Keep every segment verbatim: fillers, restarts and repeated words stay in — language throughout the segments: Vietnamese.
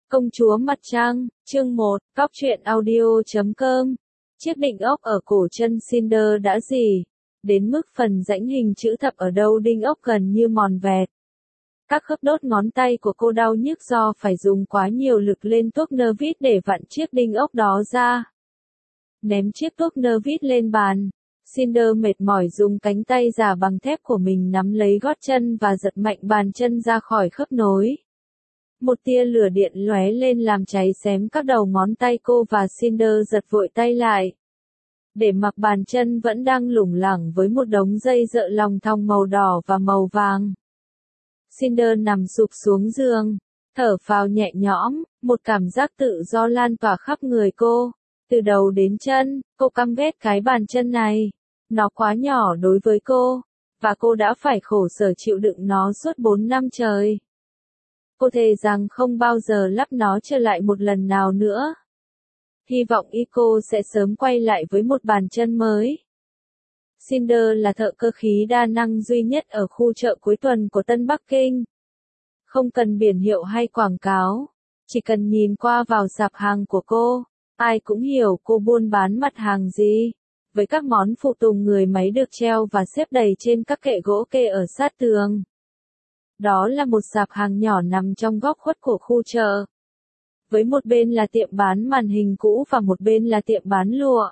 Công chúa mặt trăng, chương một, Cóc truyện audio chấm com. Chiếc đinh ốc ở cổ chân Cinder đã rỉ, đến mức phần rãnh hình chữ thập ở đầu đinh ốc gần như mòn vẹt. Các khớp đốt ngón tay của cô đau nhức do phải dùng quá nhiều lực lên tuốc nơ vít để vặn chiếc đinh ốc đó ra. Ném chiếc tuốc nơ vít lên bàn, Cinder mệt mỏi dùng cánh tay giả bằng thép của mình nắm lấy gót chân và giật mạnh bàn chân ra khỏi khớp nối. Một tia lửa điện lóe lên làm cháy xém các đầu ngón tay cô và Cinder giật vội tay lại. Để mặc bàn chân vẫn đang lủng lẳng với một đống dây dợ lòng thòng màu đỏ và màu vàng. Cinder nằm sụp xuống giường, thở phào nhẹ nhõm, một cảm giác tự do lan tỏa khắp người cô. Từ đầu đến chân, cô căm ghét cái bàn chân này. Nó quá nhỏ đối với cô, và cô đã phải khổ sở chịu đựng nó suốt bốn năm trời. Cô thề rằng không bao giờ lắp nó trở lại một lần nào nữa. Hy vọng y cô sẽ sớm quay lại với một bàn chân mới. Cinder là thợ cơ khí đa năng duy nhất ở khu chợ cuối tuần của Tân Bắc Kinh. Không cần biển hiệu hay quảng cáo, chỉ cần nhìn qua vào sạp hàng của cô, ai cũng hiểu cô buôn bán mặt hàng gì. Với các món phụ tùng người máy được treo và xếp đầy trên các kệ gỗ kê ở sát tường. Đó là một sạp hàng nhỏ nằm trong góc khuất của khu chợ. Với một bên là tiệm bán màn hình cũ và một bên là tiệm bán lụa.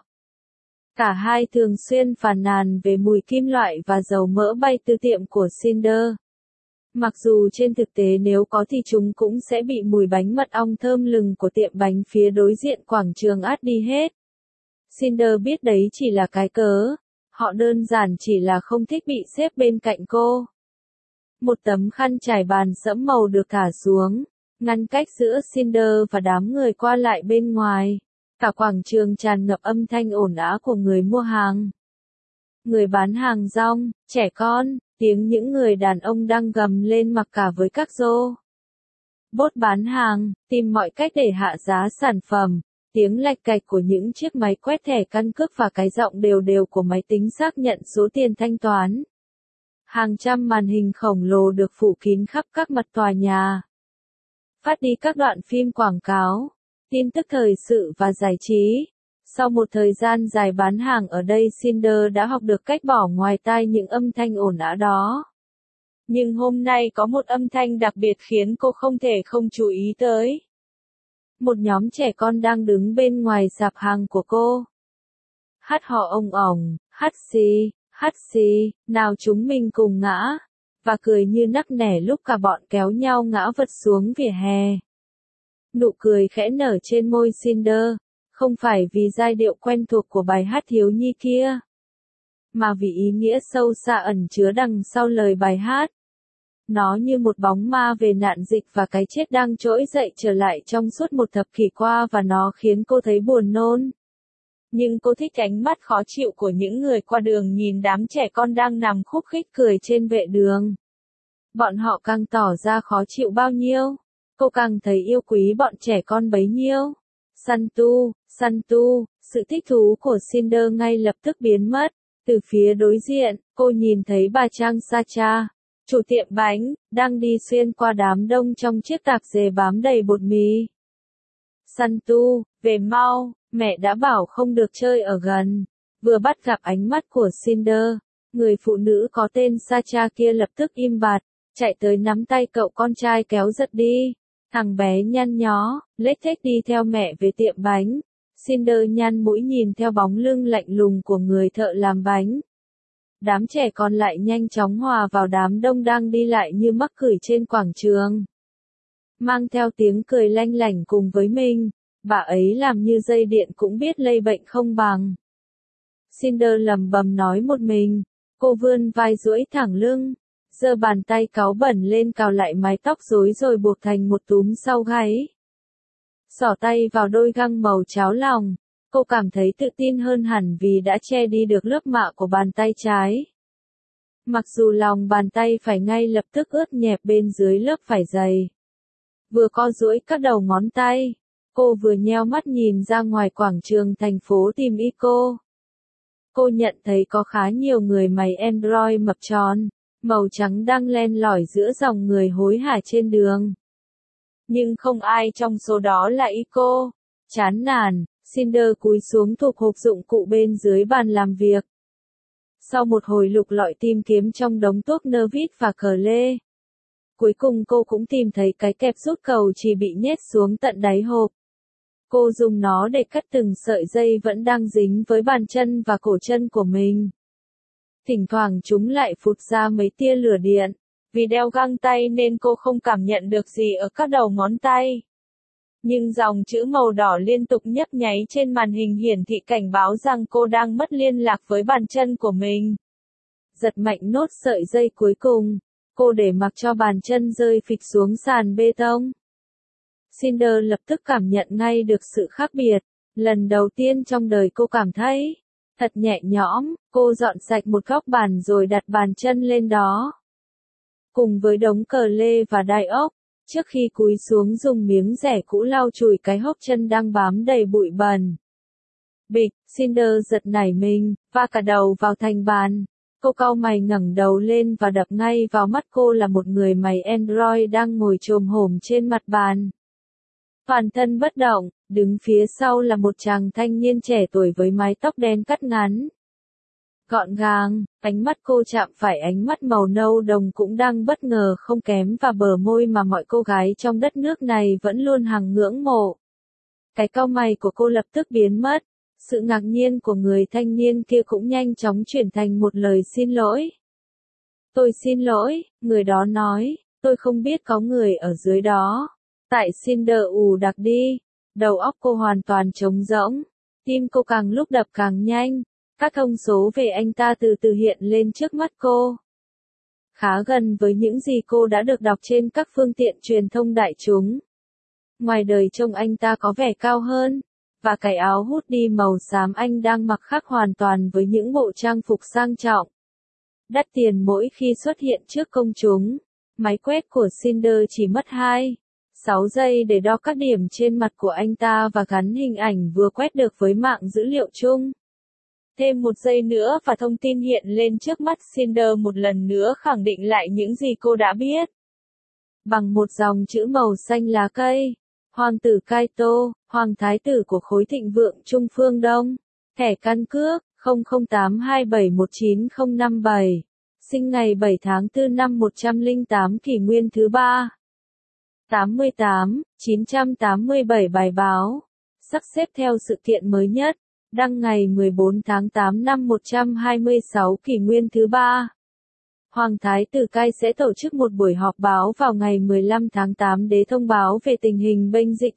Cả hai thường xuyên phàn nàn về mùi kim loại và dầu mỡ bay từ tiệm của Cinder. Mặc dù trên thực tế nếu có thì chúng cũng sẽ bị mùi bánh mật ong thơm lừng của tiệm bánh phía đối diện quảng trường át đi hết. Cinder biết đấy chỉ là cái cớ, họ đơn giản chỉ là không thích bị xếp bên cạnh cô. Một tấm khăn trải bàn sẫm màu được thả xuống, ngăn cách giữa Cinder và đám người qua lại bên ngoài. Cả quảng trường tràn ngập âm thanh ồn ào của người mua hàng. Người bán hàng rong, trẻ con, tiếng những người đàn ông đang gầm lên mặc cả với các rô. Bốt bán hàng, tìm mọi cách để hạ giá sản phẩm. Tiếng lạch cạch của những chiếc máy quét thẻ căn cước và cái giọng đều đều của máy tính xác nhận số tiền thanh toán. Hàng trăm màn hình khổng lồ được phủ kín khắp các mặt tòa nhà. Phát đi các đoạn phim quảng cáo, tin tức thời sự và giải trí. Sau một thời gian dài bán hàng ở đây, Cinder đã học được cách bỏ ngoài tai những âm thanh ồn ào đó. Nhưng hôm nay có một âm thanh đặc biệt khiến cô không thể không chú ý tới. Một nhóm trẻ con đang đứng bên ngoài sạp hàng của cô. Hát hò ong ỏng, hát xì, hát xì, nào chúng mình cùng ngã, và cười như nắc nẻ lúc cả bọn kéo nhau ngã vật xuống vỉa hè. Nụ cười khẽ nở trên môi Cinder, không phải vì giai điệu quen thuộc của bài hát thiếu nhi kia, mà vì ý nghĩa sâu xa ẩn chứa đằng sau lời bài hát. Nó như một bóng ma về nạn dịch và cái chết đang trỗi dậy trở lại trong suốt một thập kỷ qua và nó khiến cô thấy buồn nôn. Nhưng cô thích ánh mắt khó chịu của những người qua đường nhìn đám trẻ con đang nằm khúc khích cười trên vệ đường. Bọn họ càng tỏ ra khó chịu bao nhiêu, cô càng thấy yêu quý bọn trẻ con bấy nhiêu. Santu, Santu, sự thích thú của Cinder ngay lập tức biến mất. Từ phía đối diện, cô nhìn thấy bà Trang Sacha, chủ tiệm bánh, đang đi xuyên qua đám đông trong chiếc tạp dề bám đầy bột mì. Santu, về mau, mẹ đã bảo không được chơi ở gần. Vừa bắt gặp ánh mắt của Cinder, người phụ nữ có tên Sacha kia lập tức im bặt, chạy tới nắm tay cậu con trai kéo giật đi. Thằng bé nhăn nhó, lết thết đi theo mẹ về tiệm bánh. Cinder nhăn mũi nhìn theo bóng lưng lạnh lùng của người thợ làm bánh. Đám trẻ còn lại nhanh chóng hòa vào đám đông đang đi lại như mắc cửi trên quảng trường. Mang theo tiếng cười lanh lảnh cùng với mình, bà ấy làm như dây điện cũng biết lây bệnh không bằng. Cinder lầm bầm nói một mình, cô vươn vai duỗi thẳng lưng, giơ bàn tay cáu bẩn lên cào lại mái tóc rối rồi buộc thành một túm sau gáy. Xỏ tay vào đôi găng màu cháo lòng, cô cảm thấy tự tin hơn hẳn vì đã che đi được lớp mạ của bàn tay trái. Mặc dù lòng bàn tay phải ngay lập tức ướt nhẹp bên dưới lớp vải dày. Vừa co duỗi các đầu ngón tay, cô vừa nheo mắt nhìn ra ngoài quảng trường thành phố tìm y cô. Cô nhận thấy có khá nhiều người máy Android mập tròn, màu trắng đang len lỏi giữa dòng người hối hả trên đường. Nhưng không ai trong số đó là ý cô. Chán nản, Cinder cúi xuống thuộc hộp dụng cụ bên dưới bàn làm việc. Sau một hồi lục lọi tìm kiếm trong đống thuốc nơ vít và cờ lê, cuối cùng cô cũng tìm thấy cái kẹp rút cầu chỉ bị nhét xuống tận đáy hộp. Cô dùng nó để cắt từng sợi dây vẫn đang dính với bàn chân và cổ chân của mình. Thỉnh thoảng chúng lại phụt ra mấy tia lửa điện. Vì đeo găng tay nên cô không cảm nhận được gì ở các đầu ngón tay. Nhưng dòng chữ màu đỏ liên tục nhấp nháy trên màn hình hiển thị cảnh báo rằng cô đang mất liên lạc với bàn chân của mình. Giật mạnh nốt sợi dây cuối cùng, cô để mặc cho bàn chân rơi phịch xuống sàn bê tông. Cinder lập tức cảm nhận ngay được sự khác biệt. Lần đầu tiên trong đời cô cảm thấy thật nhẹ nhõm. Cô dọn sạch một góc bàn rồi đặt bàn chân lên đó, cùng với đống cờ lê và đai ốc, trước khi cúi xuống dùng miếng rẻ cũ lau chùi cái hốc chân đang bám đầy bụi bẩn. Bịch, Cinder giật nảy mình, va cả đầu vào thành bàn. Cô cau mày ngẩng đầu lên và đập ngay vào mắt cô là một người máy Android đang ngồi chồm hổm trên mặt bàn. Toàn thân bất động, đứng phía sau là một chàng thanh niên trẻ tuổi với mái tóc đen cắt ngắn. Gọn gàng, ánh mắt cô chạm phải ánh mắt màu nâu đồng cũng đang bất ngờ không kém và bờ môi mà mọi cô gái trong đất nước này vẫn luôn hằng ngưỡng mộ. Cái cau mày của cô lập tức biến mất, sự ngạc nhiên của người thanh niên kia cũng nhanh chóng chuyển thành một lời xin lỗi. Tôi xin lỗi, người đó nói, tôi không biết có người ở dưới đó. Tại Cinder ù đặc đi, đầu óc cô hoàn toàn trống rỗng, tim cô càng lúc đập càng nhanh. Các thông số về anh ta từ từ hiện lên trước mắt cô. Khá gần với những gì cô đã được đọc trên các phương tiện truyền thông đại chúng. Ngoài đời trông anh ta có vẻ cao hơn, và cái áo hoodie màu xám anh đang mặc khác hoàn toàn với những bộ trang phục sang trọng. Đắt tiền mỗi khi xuất hiện trước công chúng. Máy quét của Cinder chỉ mất hai phẩy sáu giây để đo các điểm trên mặt của anh ta và gắn hình ảnh vừa quét được với mạng dữ liệu chung. Thêm một giây nữa và thông tin hiện lên trước mắt Cinder một lần nữa khẳng định lại những gì cô đã biết. Bằng một dòng chữ màu xanh lá cây, Hoàng tử Kaito, Hoàng thái tử của khối thịnh vượng Trung phương Đông, thẻ căn cước không không tám hai bảy một chín không năm bảy, sinh ngày bảy tháng tư năm một trăm lẻ tám kỷ nguyên thứ ba. tám mươi tám, chín trăm tám mươi bảy bài báo, sắp xếp theo sự kiện mới nhất. Đăng ngày mười bốn tháng tám năm một trăm hai mươi sáu kỷ nguyên thứ ba. Hoàng thái tử Kai sẽ tổ chức một buổi họp báo vào ngày mười lăm tháng tám để thông báo về tình hình bệnh dịch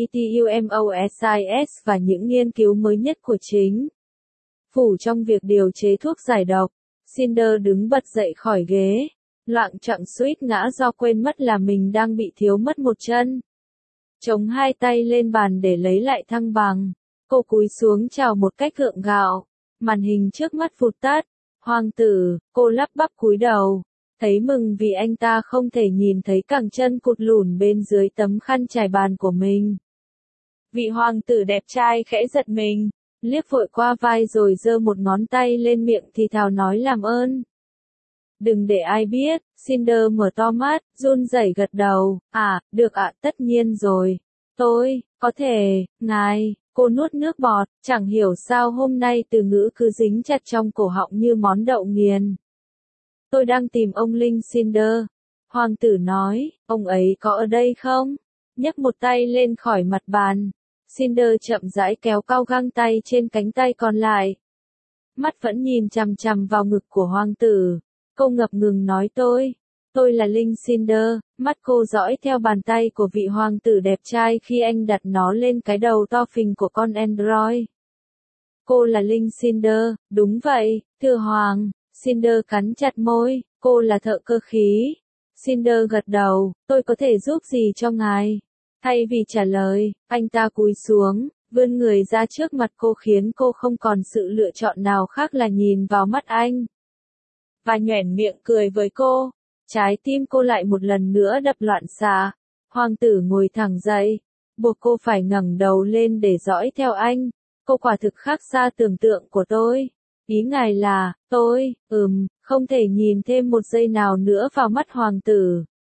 LETUMOSIS và những nghiên cứu mới nhất của chính phủ trong việc điều chế thuốc giải độc. Cinder đứng bật dậy khỏi ghế, loạng choạng suýt ngã do quên mất là mình đang bị thiếu mất một chân. Chống hai tay lên bàn để lấy lại thăng bằng. Cô cúi xuống chào một cách gượng gạo, màn hình trước mắt vụt tắt. Hoàng tử, cô lắp bắp cúi đầu, thấy mừng vì anh ta không thể nhìn thấy cẳng chân cụt lủn bên dưới tấm khăn trải bàn của mình. Vị hoàng tử đẹp trai khẽ giật mình, liếc vội qua vai rồi giơ một ngón tay lên miệng thì thào nói làm ơn. Đừng để ai biết, Cinder mở to mắt, run rẩy gật đầu, à, được ạ, tất nhiên rồi. Tôi, có thể, ngài. Cô nuốt nước bọt, chẳng hiểu sao hôm nay từ ngữ cứ dính chặt trong cổ họng như món đậu nghiền. Tôi đang tìm ông Linh Cinder. Hoàng tử nói, ông ấy có ở đây không? Nhấc một tay lên khỏi mặt bàn. Cinder chậm rãi kéo cao găng tay trên cánh tay còn lại. Mắt vẫn nhìn chằm chằm vào ngực của hoàng tử. Cô ngập ngừng nói tôi. Tôi là Linh Cinder. Mắt cô dõi theo bàn tay của vị hoàng tử đẹp trai khi anh đặt nó lên cái đầu to phình của con Android. Cô là Linh Cinder, đúng vậy, thưa hoàng. Cinder cắn chặt môi, cô là thợ cơ khí. Cinder gật đầu, tôi có thể giúp gì cho ngài? Thay vì trả lời, anh ta cúi xuống, vươn người ra trước mặt cô khiến cô không còn sự lựa chọn nào khác là nhìn vào mắt anh. Và nhoẻn miệng cười với cô. Trái tim cô lại một lần nữa đập loạn xạ. Hoàng tử ngồi thẳng dậy, buộc cô phải ngẩng đầu lên để dõi theo anh. Cô quả thực khác xa tưởng tượng của tôi. Ý ngài là, tôi, ừm, không thể nhìn thêm một giây nào nữa vào mắt hoàng tử.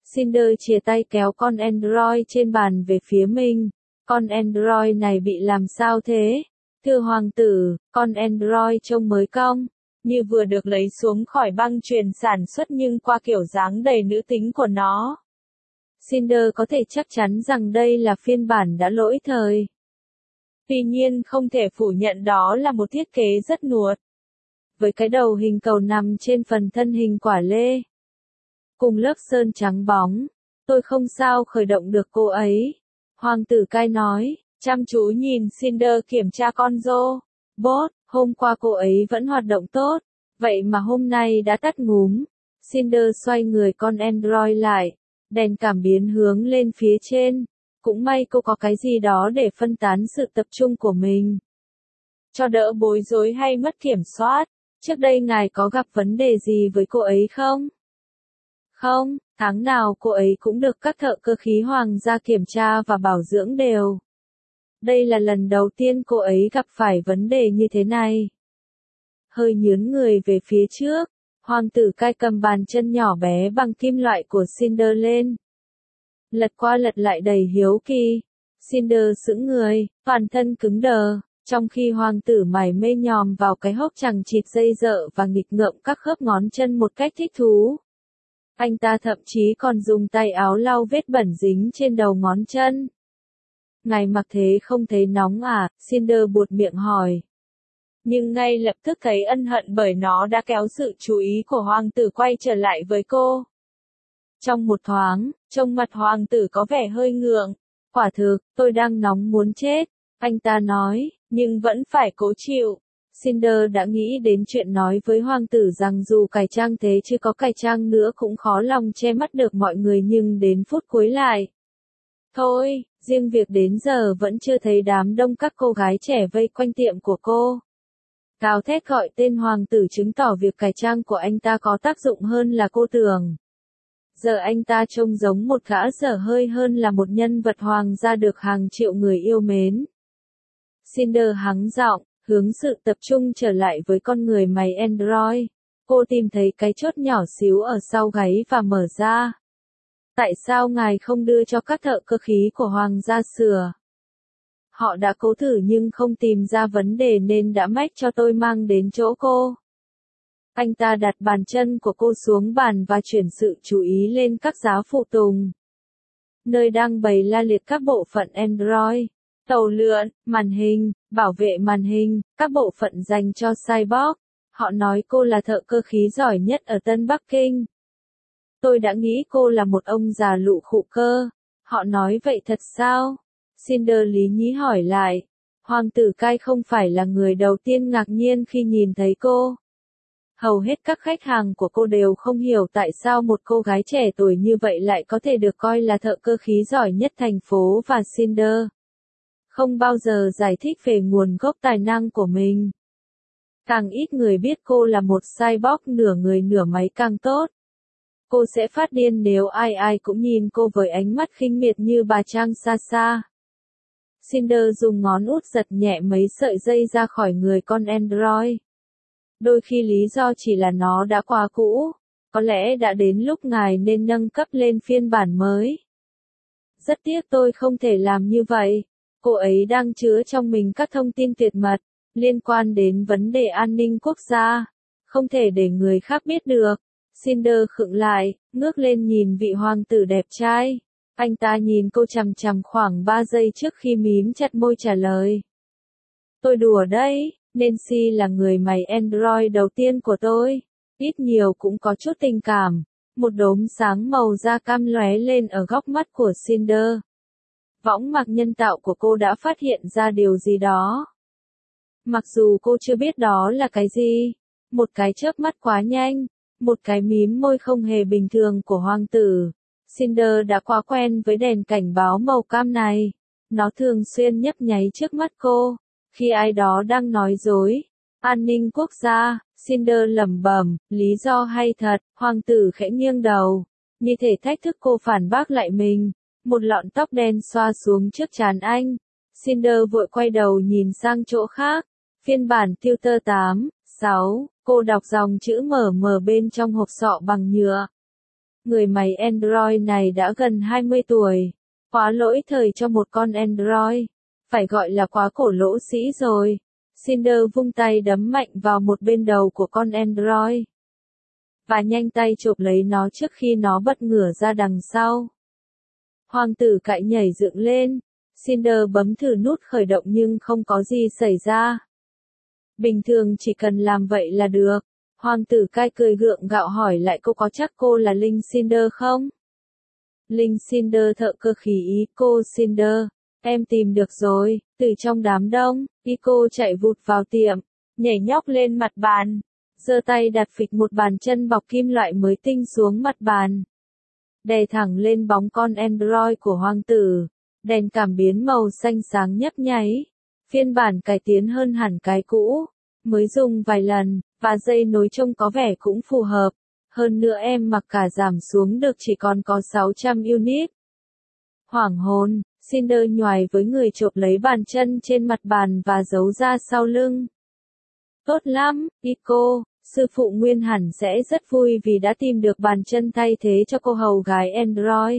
Cinder chìa tay kéo con Android trên bàn về phía mình. Con Android này bị làm sao thế? Thưa hoàng tử, con Android trông mới cong, như vừa được lấy xuống khỏi băng chuyền sản xuất nhưng qua kiểu dáng đầy nữ tính của nó. Cinder có thể chắc chắn rằng đây là phiên bản đã lỗi thời. Tuy nhiên không thể phủ nhận đó là một thiết kế rất nuột. Với cái đầu hình cầu nằm trên phần thân hình quả lê. Cùng lớp sơn trắng bóng, tôi không sao khởi động được cô ấy. Hoàng tử cai nói, chăm chú nhìn Cinder kiểm tra con rô. Bốt, hôm qua cô ấy vẫn hoạt động tốt, vậy mà hôm nay đã tắt ngúm. Cinder xoay người con Android lại, đèn cảm biến hướng lên phía trên. Cũng may cô có cái gì đó để phân tán sự tập trung của mình. Cho đỡ bối rối hay mất kiểm soát, trước đây ngài có gặp vấn đề gì với cô ấy không? Không, tháng nào cô ấy cũng được các thợ cơ khí hoàng gia kiểm tra và bảo dưỡng đều. Đây là lần đầu tiên cô ấy gặp phải vấn đề như thế này. Hơi nhướng người về phía trước, hoàng tử cai cầm bàn chân nhỏ bé bằng kim loại của Cinder lên. Lật qua lật lại đầy hiếu kỳ. Cinder sững người, toàn thân cứng đờ, trong khi hoàng tử mải mê nhòm vào cái hốc chằng chịt dây dợ và nghịch ngợm các khớp ngón chân một cách thích thú. Anh ta thậm chí còn dùng tay áo lau vết bẩn dính trên đầu ngón chân. Ngài mặc thế không thấy nóng à? Cinder buột miệng hỏi. Nhưng ngay lập tức thấy ân hận bởi nó đã kéo sự chú ý của hoàng tử quay trở lại với cô. Trong một thoáng, trông mặt hoàng tử có vẻ hơi ngượng. Quả thực, tôi đang nóng muốn chết, anh ta nói, nhưng vẫn phải cố chịu. Cinder đã nghĩ đến chuyện nói với hoàng tử rằng dù cải trang thế chứ có cải trang nữa cũng khó lòng che mắt được mọi người nhưng đến phút cuối lại. Thôi, riêng việc đến giờ vẫn chưa thấy đám đông các cô gái trẻ vây quanh tiệm của cô. Gào thét gọi tên hoàng tử chứng tỏ việc cải trang của anh ta có tác dụng hơn là cô tưởng. Giờ anh ta trông giống một gã dở hơi hơn là một nhân vật hoàng gia được hàng triệu người yêu mến. Cinder hắng giọng, hướng sự tập trung trở lại với con người máy Android. Cô tìm thấy cái chốt nhỏ xíu ở sau gáy và mở ra. Tại sao ngài không đưa cho các thợ cơ khí của hoàng gia sửa? Họ đã cố thử nhưng không tìm ra vấn đề nên đã mách cho tôi mang đến chỗ cô. Anh ta đặt bàn chân của cô xuống bàn và chuyển sự chú ý lên các giá phụ tùng. Nơi đang bày la liệt các bộ phận Android, tàu lượn, màn hình, bảo vệ màn hình, các bộ phận dành cho cyborg. Họ nói cô là thợ cơ khí giỏi nhất ở Tân Bắc Kinh. Tôi đã nghĩ cô là một ông già lụ khụ cơ. Họ nói vậy thật sao? Cinder lý nhí hỏi lại. Hoàng tử cai không phải là người đầu tiên ngạc nhiên khi nhìn thấy cô. Hầu hết các khách hàng của cô đều không hiểu tại sao một cô gái trẻ tuổi như vậy lại có thể được coi là thợ cơ khí giỏi nhất thành phố và Cinder không bao giờ giải thích về nguồn gốc tài năng của mình. Càng ít người biết cô là một cyborg nửa người nửa máy càng tốt. Cô sẽ phát điên nếu ai ai cũng nhìn cô với ánh mắt khinh miệt như bà Trang xa xa. Cinder dùng ngón út giật nhẹ mấy sợi dây ra khỏi người con Android. Đôi khi lý do chỉ là nó đã quá cũ, có lẽ đã đến lúc ngài nên nâng cấp lên phiên bản mới. Rất tiếc tôi không thể làm như vậy, cô ấy đang chứa trong mình các thông tin tuyệt mật, liên quan đến vấn đề an ninh quốc gia, không thể để người khác biết được. Cinder khựng lại, ngước lên nhìn vị hoàng tử đẹp trai. Anh ta nhìn cô chằm chằm khoảng ba giây trước khi mím chặt môi trả lời. Tôi đùa đấy. Nancy là người máy Android đầu tiên của tôi, ít nhiều cũng có chút tình cảm. Một đốm sáng màu da cam lóe lên ở góc mắt của Cinder. Võng mạc nhân tạo của cô đã phát hiện ra điều gì đó. Mặc dù cô chưa biết đó là cái gì, một cái chớp mắt quá nhanh, một cái mím môi không hề bình thường của hoàng tử. Cinder đã quá quen với đèn cảnh báo màu cam này. Nó thường xuyên nhấp nháy trước mắt cô. Khi ai đó đang nói dối, an ninh quốc gia, Cinder lẩm bẩm, lý do hay thật, hoàng tử khẽ nghiêng đầu, như thể thách thức cô phản bác lại mình, một lọn tóc đen xoa xuống trước trán anh. Cinder vội quay đầu nhìn sang chỗ khác, phiên bản Tutor tám, sáu, cô đọc dòng chữ mờ mờ bên trong hộp sọ bằng nhựa. Người máy Android này đã gần hai mươi tuổi. Quá lỗi thời cho một con Android. Phải gọi là quá cổ lỗ sĩ rồi. Cinder vung tay đấm mạnh vào một bên đầu của con Android. Và nhanh tay chộp lấy nó trước khi nó bật ngửa ra đằng sau. Hoàng tử cãi nhảy dựng lên. Cinder bấm thử nút khởi động nhưng không có gì xảy ra. Bình thường chỉ cần làm vậy là được. Hoàng tử cai cười gượng gạo hỏi lại cô có chắc cô là Linh Cinder không? Linh Cinder thợ cơ khí ý cô Cinder. Em tìm được rồi, từ trong đám đông, Ico chạy vụt vào tiệm, nhảy nhóc lên mặt bàn, giơ tay đặt phịch một bàn chân bọc kim loại mới tinh xuống mặt bàn. Đè thẳng lên bóng con Android của hoàng tử, đèn cảm biến màu xanh sáng nhấp nháy, phiên bản cải tiến hơn hẳn cái cũ, mới dùng vài lần, và dây nối trông có vẻ cũng phù hợp. Hơn nữa em mặc cả giảm xuống được chỉ còn có sáu trăm unit. Hoảng hồn, Cinder nhoài với người chộp lấy bàn chân trên mặt bàn và giấu ra sau lưng. Tốt lắm, Ico, sư phụ Nguyên hẳn sẽ rất vui vì đã tìm được bàn chân thay thế cho cô hầu gái Android.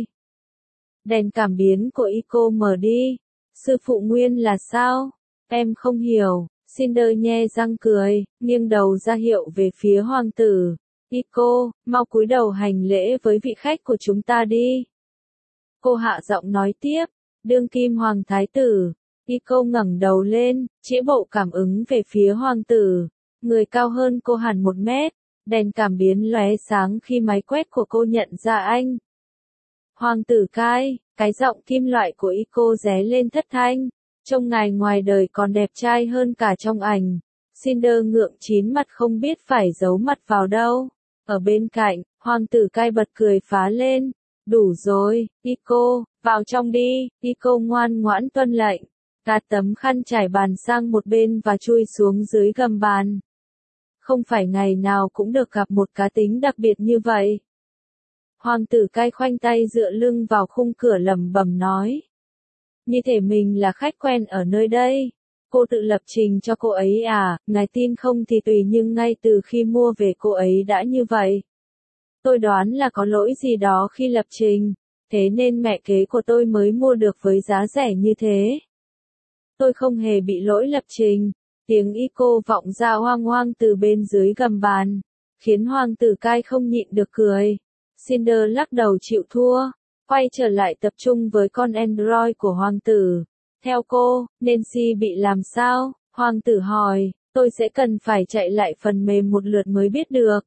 Đèn cảm biến của Ico mở đi. Sư phụ Nguyên là sao? Em không hiểu. Cinder nhe răng cười, nghiêng đầu ra hiệu về phía hoàng tử. Ico, mau cúi đầu hành lễ với vị khách của chúng ta đi. Cô hạ giọng nói tiếp, đương kim hoàng thái tử. Ico ngẩng đầu lên, chĩa bộ cảm ứng về phía hoàng tử. Người cao hơn cô hẳn một mét, đèn cảm biến lóe sáng khi máy quét của cô nhận ra anh. Hoàng tử cai, cái giọng kim loại của Ico ré lên thất thanh. Trông ngài ngoài đời còn đẹp trai hơn cả trong ảnh. Cinder ngượng chín mặt không biết phải giấu mặt vào đâu. Ở bên cạnh, hoàng tử cai bật cười phá lên. Đủ rồi, Ico, vào trong đi. Ico ngoan ngoãn tuân lệnh. Gạt tấm khăn trải bàn sang một bên và chui xuống dưới gầm bàn. Không phải ngày nào cũng được gặp một cá tính đặc biệt như vậy. Hoàng tử cai khoanh tay dựa lưng vào khung cửa lẩm bẩm nói. Như thể mình là khách quen ở nơi đây. Cô tự lập trình cho cô ấy à, ngài tin không thì tùy nhưng ngay từ khi mua về cô ấy đã như vậy. Tôi đoán là có lỗi gì đó khi lập trình, thế nên mẹ kế của tôi mới mua được với giá rẻ như thế. Tôi không hề bị lỗi lập trình, tiếng Ico vọng ra hoang hoang từ bên dưới gầm bàn, khiến hoàng tử cai không nhịn được cười. Cinder lắc đầu chịu thua, quay trở lại tập trung với con Android của hoàng tử. Theo cô, Nancy bị làm sao? Hoàng tử hỏi, tôi sẽ cần phải chạy lại phần mềm một lượt mới biết được.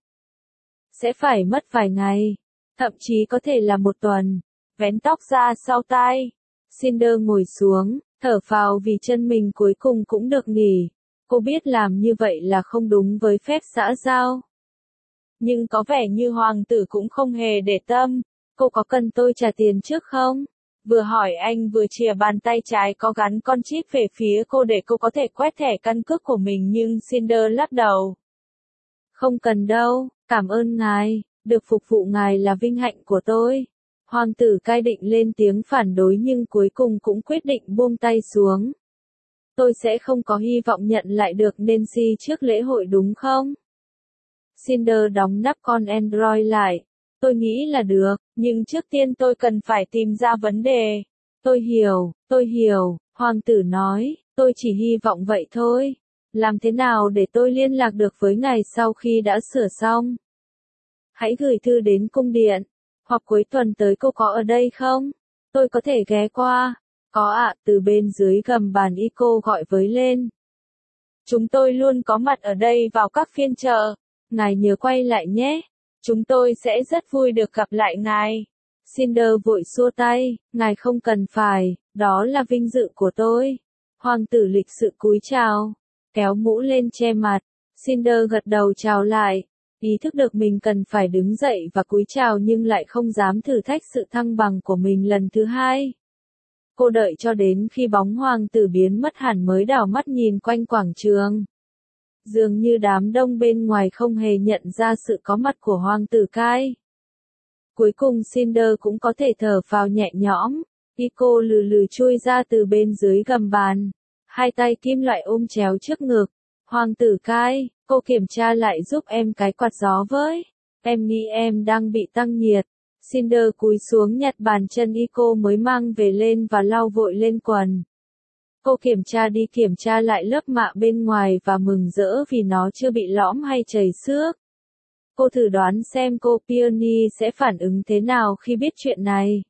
Sẽ phải mất vài ngày, thậm chí có thể là một tuần. Vén tóc ra sau tai. Cinder ngồi xuống, thở phào vì chân mình cuối cùng cũng được nghỉ. Cô biết làm như vậy là không đúng với phép xã giao. Nhưng có vẻ như hoàng tử cũng không hề để tâm. Cô có cần tôi trả tiền trước không? Vừa hỏi anh vừa chìa bàn tay trái có gắn con chip về phía cô để cô có thể quét thẻ căn cước của mình nhưng Cinder lắc đầu. Không cần đâu, cảm ơn ngài, được phục vụ ngài là vinh hạnh của tôi. Hoàng tử cai định lên tiếng phản đối nhưng cuối cùng cũng quyết định buông tay xuống. Tôi sẽ không có hy vọng nhận lại được Nancy trước lễ hội đúng không? Cinder đóng nắp con Android lại. Tôi nghĩ là được, nhưng trước tiên tôi cần phải tìm ra vấn đề. Tôi hiểu, tôi hiểu, hoàng tử nói, tôi chỉ hy vọng vậy thôi. Làm thế nào để tôi liên lạc được với ngài sau khi đã sửa xong? Hãy gửi thư đến cung điện, hoặc cuối tuần tới cô có ở đây không? Tôi có thể ghé qua. Có ạ, từ bên dưới gầm bàn Ico gọi với lên. Chúng tôi luôn có mặt ở đây vào các phiên chợ. Ngài nhớ quay lại nhé. Chúng tôi sẽ rất vui được gặp lại ngài. Cinder vội xua tay, ngài không cần phải, đó là vinh dự của tôi. Hoàng tử lịch sự cúi chào, kéo mũ lên che mặt. Cinder gật đầu chào lại, ý thức được mình cần phải đứng dậy và cúi chào nhưng lại không dám thử thách sự thăng bằng của mình lần thứ hai. Cô đợi cho đến khi bóng hoàng tử biến mất hẳn mới đảo mắt nhìn quanh quảng trường. Dường như đám đông bên ngoài không hề nhận ra sự có mặt của hoàng tử cai. Cuối cùng Cinder cũng có thể thở phào nhẹ nhõm. Ico lừ lừ chui ra từ bên dưới gầm bàn. Hai tay kim loại ôm chéo trước ngực. Hoàng tử cai, cô kiểm tra lại giúp em cái quạt gió với. Em nghĩ em đang bị tăng nhiệt. Cinder cúi xuống nhặt bàn chân Iko mới mang về lên và lau vội lên quần. Cô kiểm tra đi kiểm tra lại lớp mạ bên ngoài và mừng rỡ vì nó chưa bị lõm hay chảy xước. Cô thử đoán xem cô Peony sẽ phản ứng thế nào khi biết chuyện này.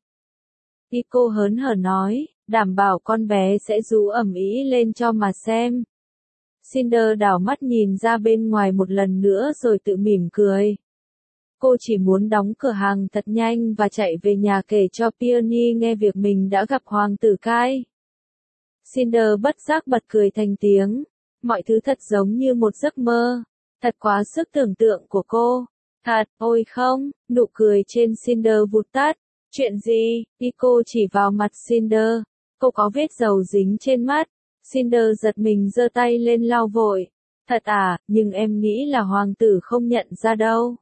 Iko hớn hở nói, đảm bảo con bé sẽ rú ầm ĩ lên cho mà xem. Cinder đảo mắt nhìn ra bên ngoài một lần nữa rồi tự mỉm cười. Cô chỉ muốn đóng cửa hàng thật nhanh và chạy về nhà kể cho Peony nghe việc mình đã gặp hoàng tử Kai. Cinder bất giác bật cười thành tiếng. Mọi thứ thật giống như một giấc mơ. Thật quá sức tưởng tượng của cô. Thật, ôi không, nụ cười trên Cinder vụt tắt. Chuyện gì? Iko chỉ vào mặt Cinder. Cô có vết dầu dính trên mắt. Cinder giật mình giơ tay lên lau vội. Thật à, nhưng em nghĩ là hoàng tử không nhận ra đâu.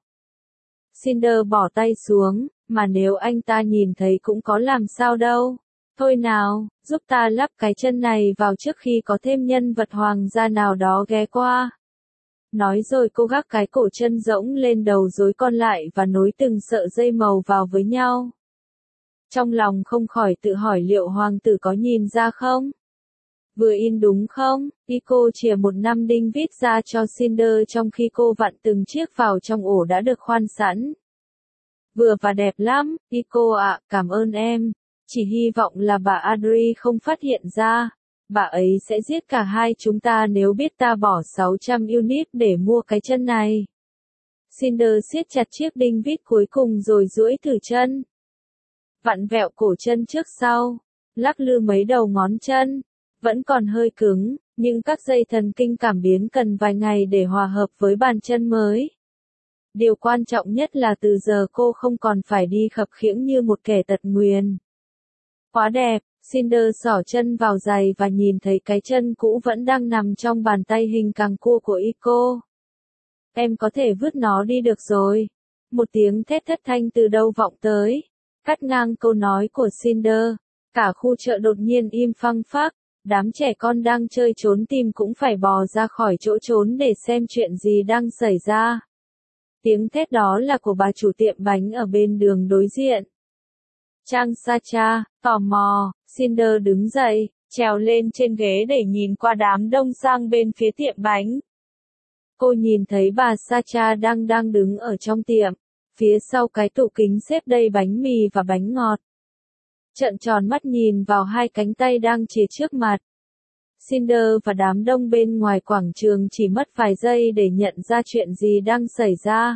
Cinder bỏ tay xuống, mà nếu anh ta nhìn thấy cũng có làm sao đâu. Thôi nào, giúp ta lắp cái chân này vào trước khi có thêm nhân vật hoàng gia nào đó ghé qua. Nói rồi cô gác cái cổ chân rỗng lên đầu rối con lại và nối từng sợi dây màu vào với nhau. Trong lòng không khỏi tự hỏi liệu hoàng tử có nhìn ra không? Vừa in đúng không? Iko chìa một năm đinh vít ra cho Cinder trong khi cô vặn từng chiếc vào trong ổ đã được khoan sẵn. Vừa và đẹp lắm, Iko ạ, cảm ơn em. Chỉ hy vọng là bà Adri không phát hiện ra. Bà ấy sẽ giết cả hai chúng ta nếu biết ta bỏ sáu trăm unit để mua cái chân này. Cinder siết chặt chiếc đinh vít cuối cùng rồi duỗi thử chân. Vặn vẹo cổ chân trước sau, lắc lư mấy đầu ngón chân. Vẫn còn hơi cứng, nhưng các dây thần kinh cảm biến cần vài ngày để hòa hợp với bàn chân mới. Điều quan trọng nhất là từ giờ cô không còn phải đi khập khiễng như một kẻ tật nguyền. Quá đẹp, Cinder xỏ chân vào giày và nhìn thấy cái chân cũ vẫn đang nằm trong bàn tay hình càng cua của Iko. Em có thể vứt nó đi được rồi. Một tiếng thét thất thanh từ đâu vọng tới, cắt ngang câu nói của Cinder. Cả khu chợ đột nhiên im phăng phắc. Đám trẻ con đang chơi trốn tìm cũng phải bò ra khỏi chỗ trốn để xem chuyện gì đang xảy ra. Tiếng thét đó là của bà chủ tiệm bánh ở bên đường đối diện. Trang Sacha, tò mò, Cinder đứng dậy, trèo lên trên ghế để nhìn qua đám đông sang bên phía tiệm bánh. Cô nhìn thấy bà Sacha đang đang đứng ở trong tiệm, phía sau cái tủ kính xếp đầy bánh mì và bánh ngọt. Trợn tròn mắt nhìn vào hai cánh tay đang chìa trước mặt. Cinder và đám đông bên ngoài quảng trường chỉ mất vài giây để nhận ra chuyện gì đang xảy ra.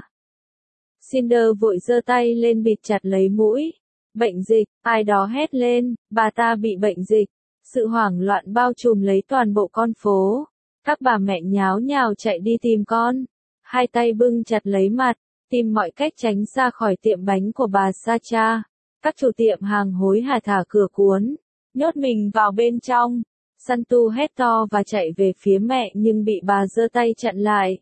Cinder vội giơ tay lên bịt chặt lấy mũi. Bệnh dịch, ai đó hét lên, bà ta bị bệnh dịch. Sự hoảng loạn bao trùm lấy toàn bộ con phố. Các bà mẹ nháo nhào chạy đi tìm con. Hai tay bưng chặt lấy mặt, tìm mọi cách tránh xa khỏi tiệm bánh của bà Sacha. Các chủ tiệm hàng hối hả thả cửa cuốn, nhốt mình vào bên trong. Santu hét to và chạy về phía mẹ nhưng bị bà giơ tay chặn lại.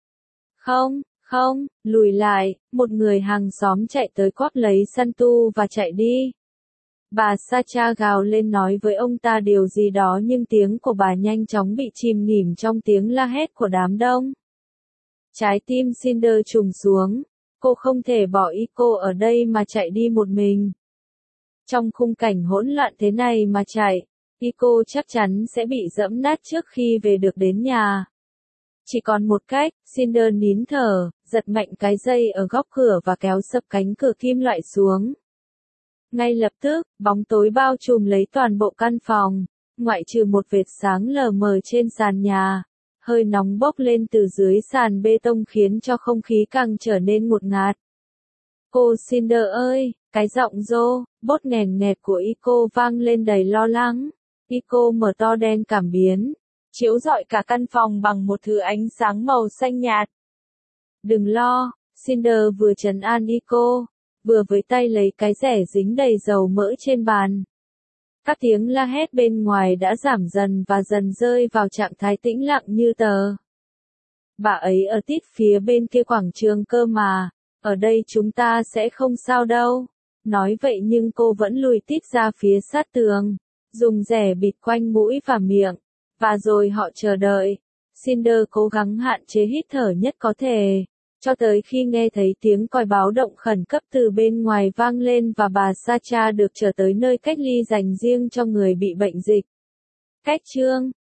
Không, không, lùi lại, một người hàng xóm chạy tới quắp lấy Santu và chạy đi. Bà Sacha gào lên nói với ông ta điều gì đó nhưng tiếng của bà nhanh chóng bị chìm nghỉm trong tiếng la hét của đám đông. Trái tim Cinder trùng xuống. Cô không thể bỏ Iko ở đây mà chạy đi một mình. Trong khung cảnh hỗn loạn thế này mà chạy, Iko chắc chắn sẽ bị dẫm nát trước khi về được đến nhà. Chỉ còn một cách, Cinder nín thở, giật mạnh cái dây ở góc cửa và kéo sập cánh cửa kim loại xuống. Ngay lập tức, bóng tối bao trùm lấy toàn bộ căn phòng, ngoại trừ một vệt sáng lờ mờ trên sàn nhà. Hơi nóng bốc lên từ dưới sàn bê tông khiến cho không khí càng trở nên ngột ngạt. Cô Cinder ơi, cái giọng rô, bốt nghèn nghẹt của Iko vang lên đầy lo lắng. Iko mở to đen cảm biến, chiếu rọi cả căn phòng bằng một thứ ánh sáng màu xanh nhạt. Đừng lo, Cinder vừa trấn an Iko, vừa với tay lấy cái rẻ dính đầy dầu mỡ trên bàn. Các tiếng la hét bên ngoài đã giảm dần và dần rơi vào trạng thái tĩnh lặng như tờ. Bà ấy ở tít phía bên kia quảng trường cơ mà, ở đây chúng ta sẽ không sao đâu. Nói vậy nhưng cô vẫn lùi tít ra phía sát tường, dùng rẻ bịt quanh mũi và miệng, và rồi họ chờ đợi. Cinder cố gắng hạn chế hít thở nhất có thể, cho tới khi nghe thấy tiếng còi báo động khẩn cấp từ bên ngoài vang lên và bà Sacha được trở tới nơi cách ly dành riêng cho người bị bệnh dịch. Cách chương